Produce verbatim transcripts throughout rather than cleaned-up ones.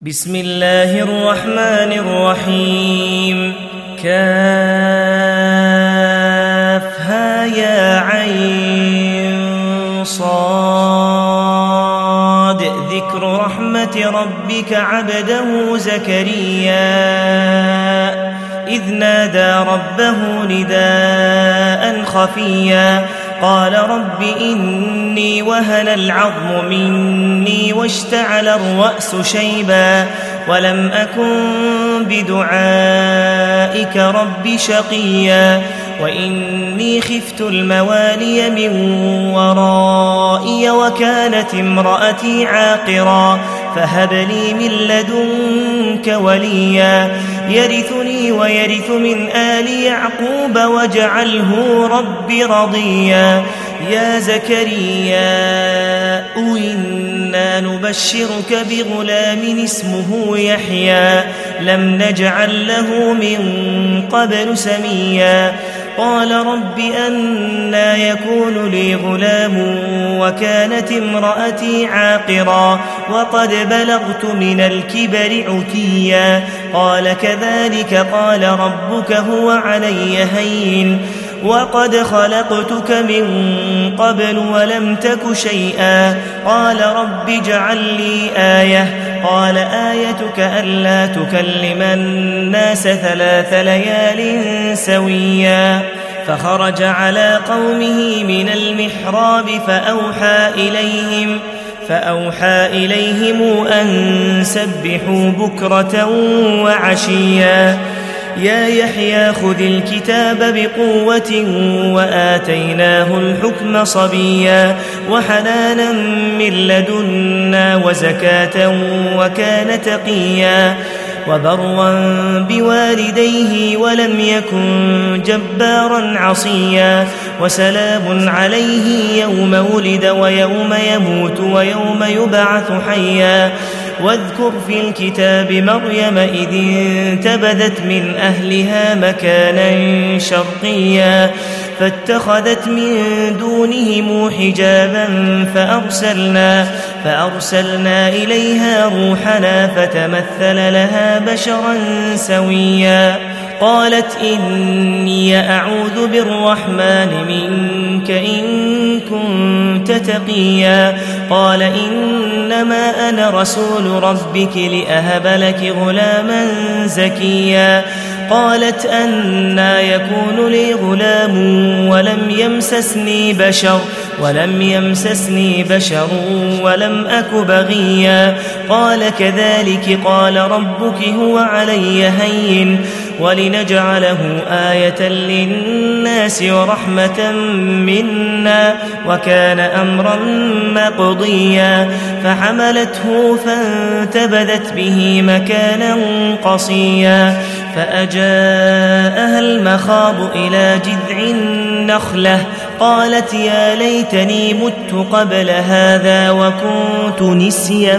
بسم الله الرحمن الرحيم. كافها يا عين صاد. ذكر رحمة ربك عبده زكريا إذ نادى ربه نداء خفيا قال رب إني وهن العظم مني واشتعل الرأس شيبا ولم أكن بدعائك رب شقيا وإني خفت الموالي من ورائي وكانت امرأتي عاقرا فهب لي من لدنك وليا يرثني ويرث من آل يعقوب واجعله رب رضيا. يا زكريا إنا نبشرك بغلام اسمه يحيى لم نجعل له من قبل سميا قال رب أنى يكون لي غلام وكانت امرأتي عاقرا وقد بلغت من الكبر عتيا قال كذلك قال ربك هو علي هين وقد خلقتك من قبل ولم تك شيئا قال رب اجعل لي آية قال آيتك ألا تكلم الناس ثلاث ليال سويا فخرج على قومه من المحراب فأوحى إليهم فأوحى إليهم أن سبحوا بكرة وعشيا يا يحيى خذ الكتاب بقوة وآتيناه الحكم صبيا وحنانا من لدنا وزكاة وكان تقيا وبرا بوالديه ولم يكن جبارا عصيا وسلام عليه يوم ولد ويوم يموت ويوم يبعث حيا واذكر في الكتاب مريم إذ انتبذت من أهلها مكانا شرقيا فاتخذت من دونهم حجابا فأرسلنا, فأرسلنا إليها روحنا فتمثل لها بشرا سويا قالت إني أعوذ بالرحمن منك إن كنت تقيا قال إنما أنا رسول ربك لأهب لك غلاما زكيا قالت أنى يكون لي غلام ولم يمسسني بشر ولم يمسسني بشر ولم أك بغيا قال كذلك قال ربك هو علي هين ولنجعله آية للناس ورحمة منا وكان أمرا مقضيا فحملته فانتبذت به مكانا قصيا فأجاءها المخاض إلى جذع النخلة قالت يا ليتني مت قبل هذا وكنت نسيا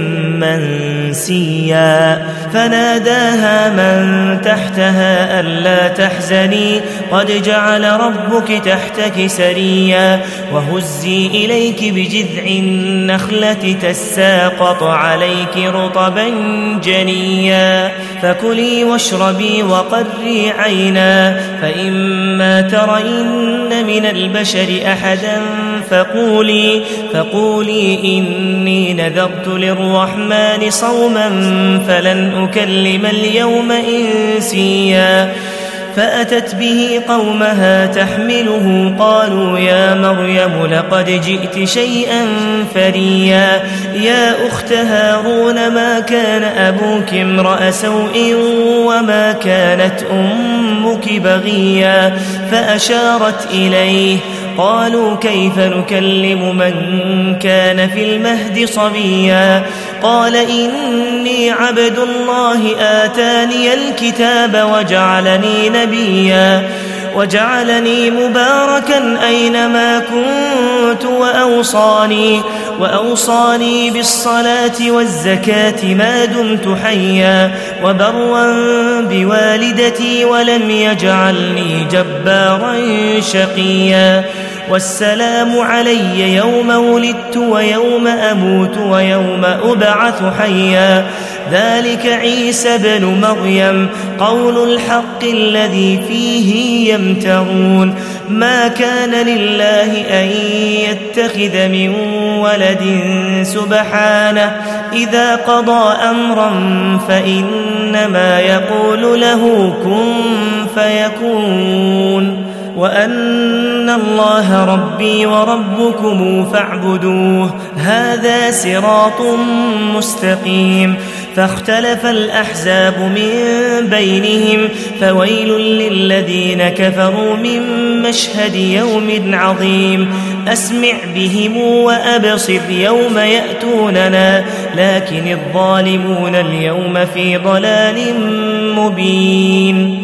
منسيا فناداها من تحتها ألا تحزني قد جعل ربك تحتك سريا وهزي إليك بجذع النخلة تساقط عليك رطبا جنيا فكلي واشربي وقري عينا فإما ترين من البشر أحدا فقولي, فقولي إني نذرت للرحمن صوما فلن أكلم اليوم إنسيا فأتت به قومها تحمله قالوا يا مريم لقد جئت شيئا فريا يا أخت هارون ما كان أبوك امرأ سوء وما كانت أمك بغيا فأشارت إليه قالوا كيف نكلم من كان في المهد صبيا قال إني عبد الله آتاني الكتاب وجعلني نبيا وجعلني مباركا أينما كنت وأوصاني, وأوصاني بالصلاة والزكاة ما دمت حيا وبرا بوالدتي ولم يجعلني جبارا شقيا والسلام علي يوم ولدت ويوم أموت ويوم أبعث حيا ذلك عيسى بن مريم قول الحق الذي فيه يمترون ما كان لله أن يتخذ من ولد سبحانه إذا قضى أمرا فإنما يقول له كن فيكون وأن الله ربي وربكم فاعبدوه هذا صراط مستقيم فاختلف الأحزاب من بينهم فويل للذين كفروا من مشهد يوم عظيم أسمع بهم وأبصر يوم يأتوننا لكن الظالمون اليوم في ضلال مبين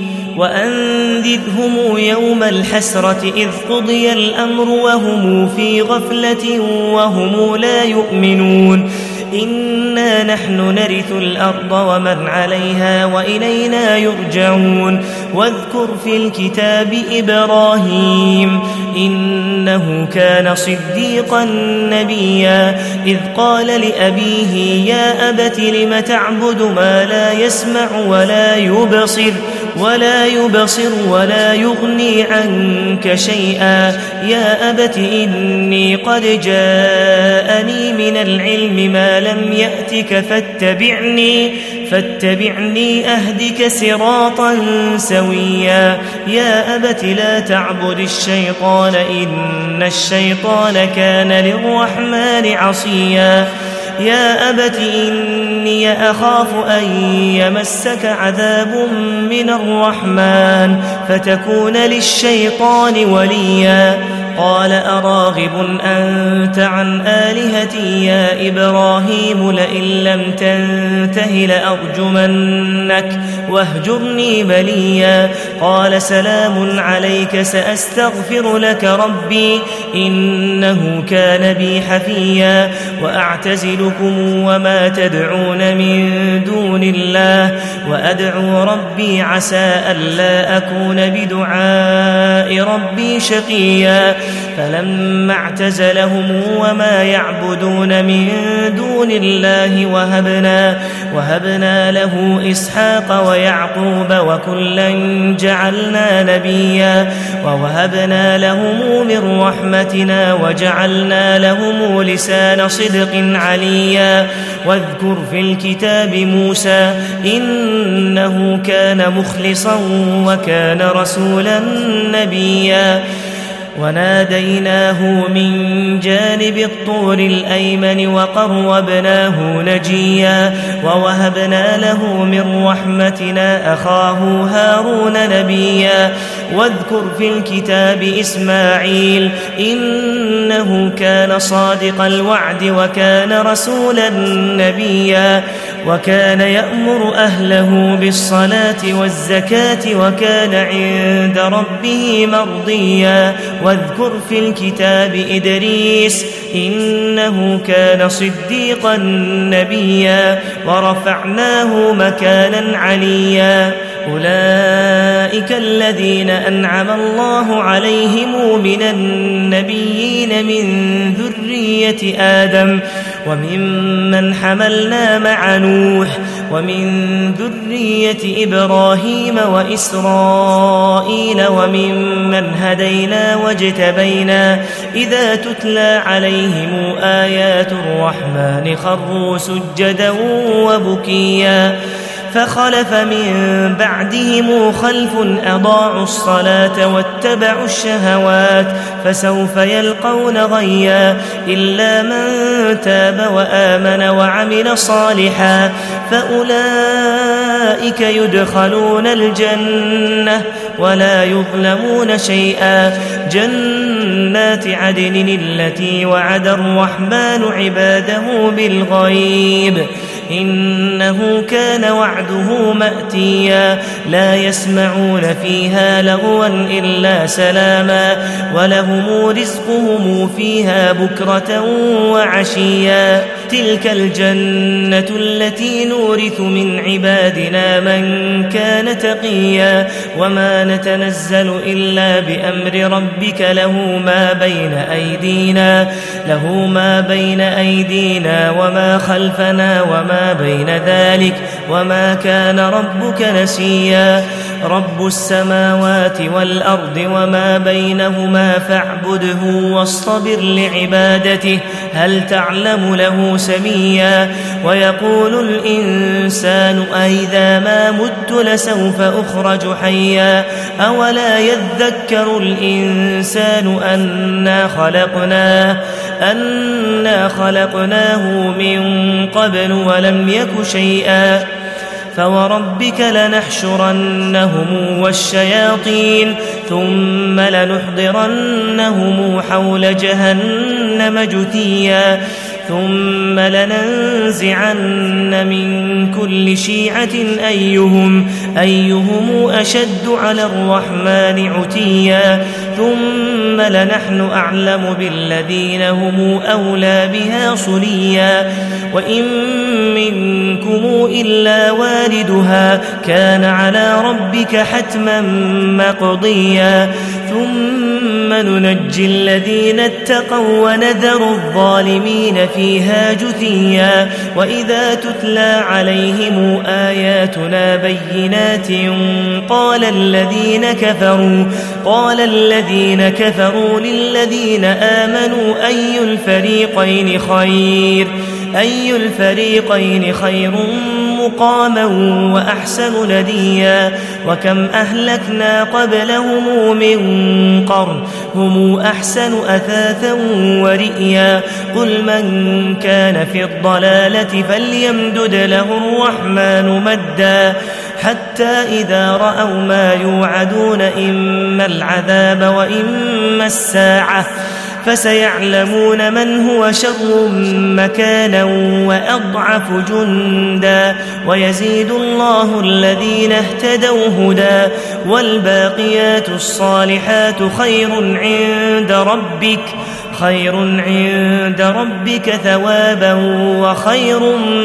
وأنذرهم يوم الحسرة إذ قضي الأمر وهم في غفلة وهم لا يؤمنون إنا نحن نرث الأرض ومن عليها وإلينا يرجعون واذكر في الكتاب إبراهيم إنه كان صديقا نبيا إذ قال لأبيه يا أبت لم تعبد ما لا يسمع ولا يبصر ولا يبصر ولا يغني عنك شيئا يا أبت إني قد جاءني من العلم ما لم يأتك فاتبعني فاتبعني أهدك صراطا سويا يا أبت لا تعبد الشيطان إن الشيطان كان للرحمن عصيا يا أبت إني أخاف أن يمسك عذاب من الرحمن فتكون للشيطان وليا قال أراغب أنت عن آلهتي يا إبراهيم لئن لم تنته لأرجمنك واهجرني مليا قال سلام عليك سأستغفر لك ربي إنه كان بي حفيا وأعتزلكم وما تدعون من دون الله وأدعو ربي عسى ألا أكون بدعاء ربي شقيا فلما اعتزلهم وما يعبدون من دون الله وهبنا, وهبنا له إسحاق ويعقوب وكلا جعلنا نبيا ووهبنا لهم من رحمتنا وجعلنا لهم لسان صدق عليا واذكر في الكتاب موسى إنه كان مخلصا وكان رسولا نبيا وناديناه من جانب الطور الأيمن وقربناه نجيا ووهبنا له من رحمتنا أخاه هارون نبيا واذكر في الكتاب إسماعيل إنه كان صادق الوعد وكان رسولا نبيا وكان يأمر أهله بالصلاة والزكاة وكان عند ربه مرضيا واذكر في الكتاب إدريس إنه كان صديقا نبيا ورفعناه مكانا عليا أولئك الذين أنعم الله عليهم من النبيين من ذرية آدم وممن حملنا مع نوح ومن ذرية إبراهيم وإسرائيل وممن هدينا واجتبينا إذا تتلى عليهم آيات الرحمن خروا سجدا وبكيا فخلف من بعدهم خلف أضاعوا الصلاة واتبعوا الشهوات فسوف يلقون غيا إلا من تاب وآمن وعمل صالحا فأولئك يدخلون الجنة ولا يظلمون شيئا جنات عدن التي وعد الرحمن عباده بالغيب إنه كان وعده مأتيا لا يسمعون فيها لغوا إلا سلاما ولهم رزقهم فيها بكرة وعشيا تلك الجنة التي نورث من عبادنا من كان تقيا وما نتنزل إلا بأمر ربك له ما بين أيدينا له ما بين أيدينا وما خلفنا وما بين ذلك وما كان ربك نسيا رب السماوات والأرض وما بينهما فاعبده واصطبر لعبادته هل تعلم له سميا ويقول الإنسان أإذا ما مت لسوف أخرج حيا أولا يذكر الإنسان أنا خلقناه أنا خلقناه من قبل ولم يك شيئا فوربك لنحشرنهم والشياطين ثم لنحضرنهم حول جهنم جثيا ثم لننزعن من كل شيعة أيهم, أيهم أشد على الرحمن عتيا ثم لنحن أعلم بالذين هم أولى بها صليا وإن منكم إلا واردها كان على ربك حتما مقضيا ثم ننجي الذين اتقوا ونذر الظالمين فيها جثيا وإذا تتلى عليهم آياتنا بينات قال الذين كفروا قال الذين كفروا للذين آمنوا أي الفريقين خير أي الفريقين خير مقاما وأحسن نديا وكم أهلكنا قبلهم من قرن هم أحسن أثاثا ورئيا قل من كان في الضلالة فليمدد له الرحمن مدا حتى إذا رأوا ما يوعدون إما العذاب وإما الساعة فسيعلمون من هو شر مكانا وأضعف جندا ويزيد الله الذين اهتدوا هدى والباقيات الصالحات خير عند ربك خير عند ربك ثوابا وخير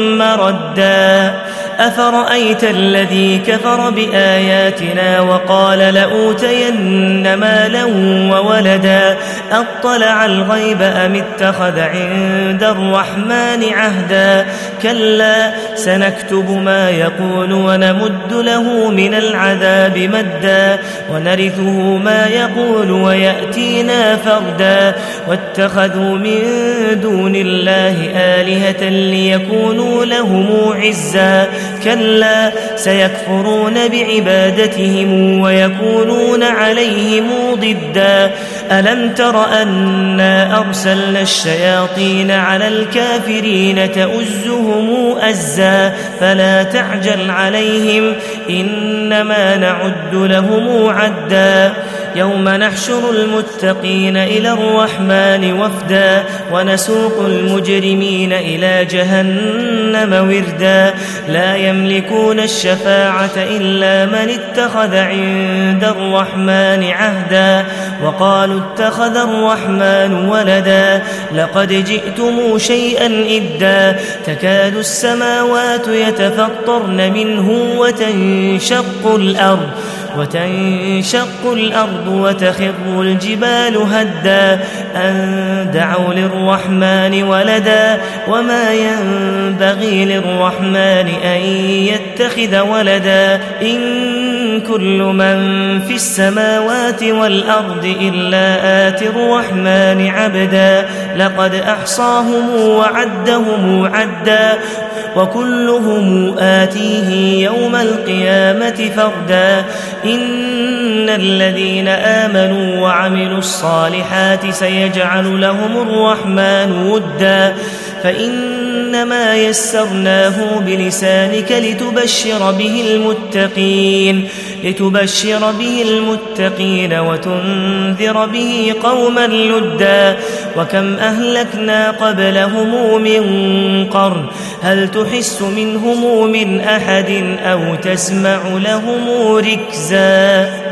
مردا أفرأيت الذي كفر بآياتنا وقال لأوتين مالا وولدا أطلع الغيب أم اتخذ عند الرحمن عهدا كلا سنكتب ما يقول ونمد له من العذاب مدا ونرثه ما يقول ويأتينا فردا واتخذوا من دون الله آلهة ليكونوا لهم عزا كلا سيكفرون بعبادتهم ويكونون عليهم ضدا ألم تر أنا أرسلنا الشياطين على الكافرين تؤزهم أزا فلا تعجل عليهم إنما نعد لهم عدا يوم نحشر المتقين إلى الرحمن وفدا ونسوق المجرمين إلى جهنم وردا لا يملكون الشفاعة إلا من اتخذ عند الرحمن عهدا وقالوا اتخذ الرحمن ولدا لقد جئتم شيئا إدا تكاد السماوات يتفطرن منه وتنشق الأرض وتنشق الأرض وتخر الجبال هدا أن دعوا للرحمن ولدا وما ينبغي للرحمن أن يتخذ ولدا إن كل من في السماوات والأرض إلا آتي الرحمن عبدا لقد أحصاهم وعدهم عدا وكلهم آتيه يوم القيامة فردا إن الذين آمنوا وعملوا الصالحات سيجعل لهم الرحمن ودا فإنما يسرناه بلسانك لتبشر به المتقين لتبشر به المتقين وتنذر به قوما لدا وكم أهلكنا قبلهم من قرن هل تحس منهم من أحد أو تسمع لهم ركزا